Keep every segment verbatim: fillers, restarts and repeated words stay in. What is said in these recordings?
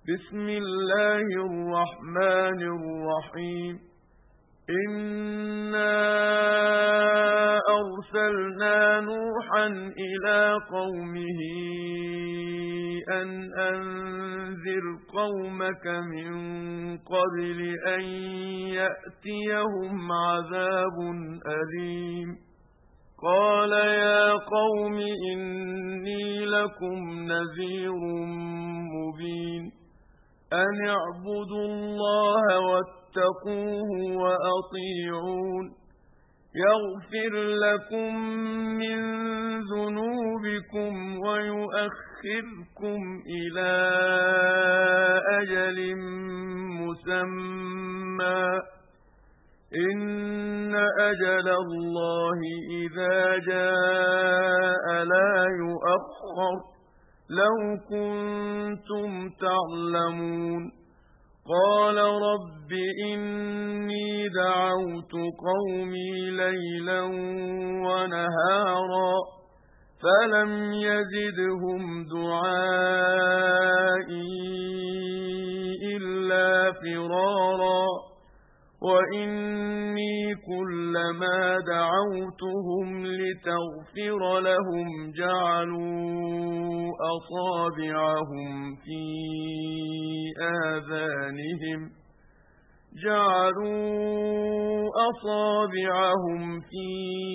بسم الله الرحمن الرحيم إنا أرسلنا نوحا إلى قومه أن أنذر قومك من قبل أن يأتيهم عذاب أليم قال يا قوم إني لكم نذير مبين أن اعبدوا الله واتقوه وأطيعون يغفر لكم من ذنوبكم ويؤخركم إلى أجل مسمى إن أجل الله إذا جاء لا يؤخر لو كنتم تعلمون قال رب إني دعوت قومي ليلا ونهارا فلم يزدهم دعائي إلا فرارا وإني كلما دعوتهم لتغفر لهم جعلوا أصابعهم في آذانهم جعلوا أصابعهم في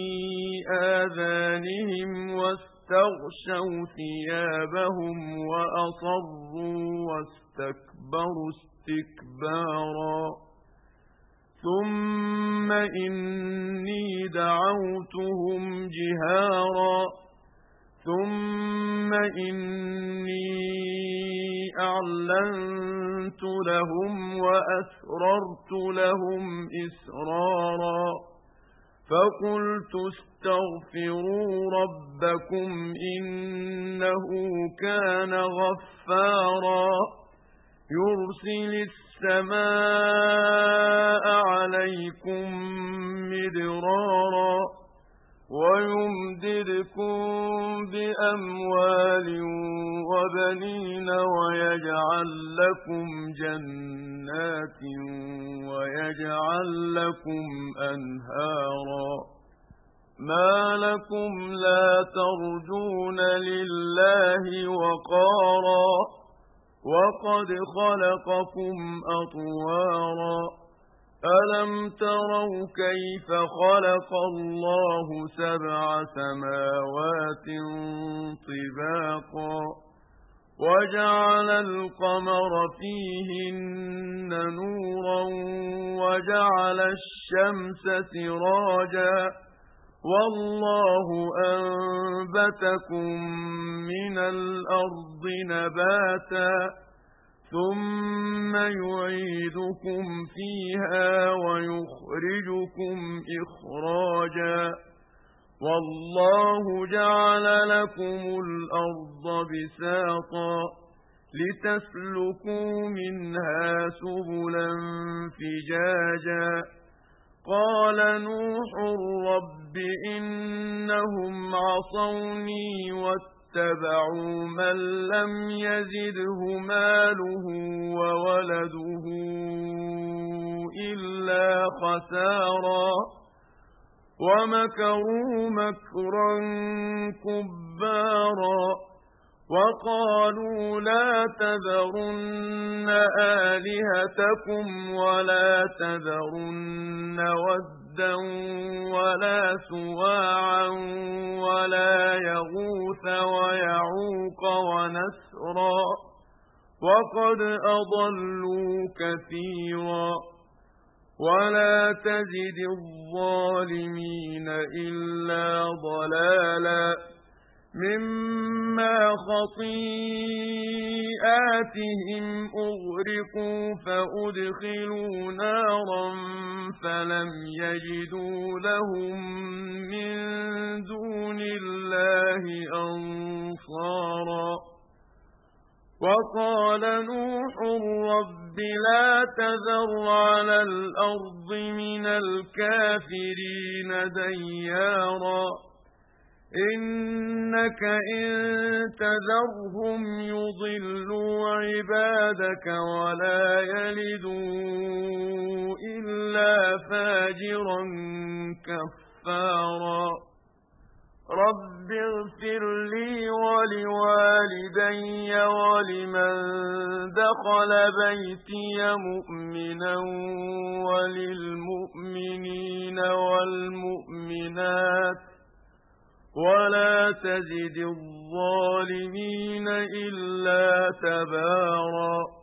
آذانهم واستغشوا ثيابهم وأصروا واستكبروا استكبارا ثم إني دعوتهم جهارا ثم إني أعلنت لهم وأسررت لهم إسرارا فقلت استغفروا ربكم إنه كان غفارا يرسل السماء عليكم مدرارا ويمددكم بأموال وبنين ويجعل لكم جنات ويجعل لكم أنهارا ما لكم لا ترجون لله وقارا وقد خلقكم أطوارا ألم تروا كيف خلق الله سبع سماوات طباقا وجعل القمر فيهن نورا وجعل الشمس سراجا والله أنبتكم من الأرض نباتا ثم يعيدكم فيها ويخرجكم إخراجا والله جعل لكم الأرض بساطا لتسلكوا منها سبلا فجاجا قال نوح رب إنهم عصوني واتبعوا من لم يزده ماله وولده إلا خسارا ومكروا مكرا كبارا وقالوا لا تذرن آلهتكم ولا تذرن ودا ولا سواعا ولا يغوث ويعوق ونسرا وقد أضلوا كثيرا ولا تزد الظالمين إلا ضلالا مما خطيئاتهم أغرقوا فأدخلوا نارا فلم يجدوا لهم من دون الله أنصارا وقال نوح رب لا تذر على الأرض من الكافرين ديارا إنك إن تذرهم يضلوا عبادك ولا يلدوا إلا فاجرا كفارا رب اغفر لي ولوالدي ولمن دخل بيتي مؤمنا وللمؤمنين والمؤمنات ولا تزد الظالمين إلا تبارا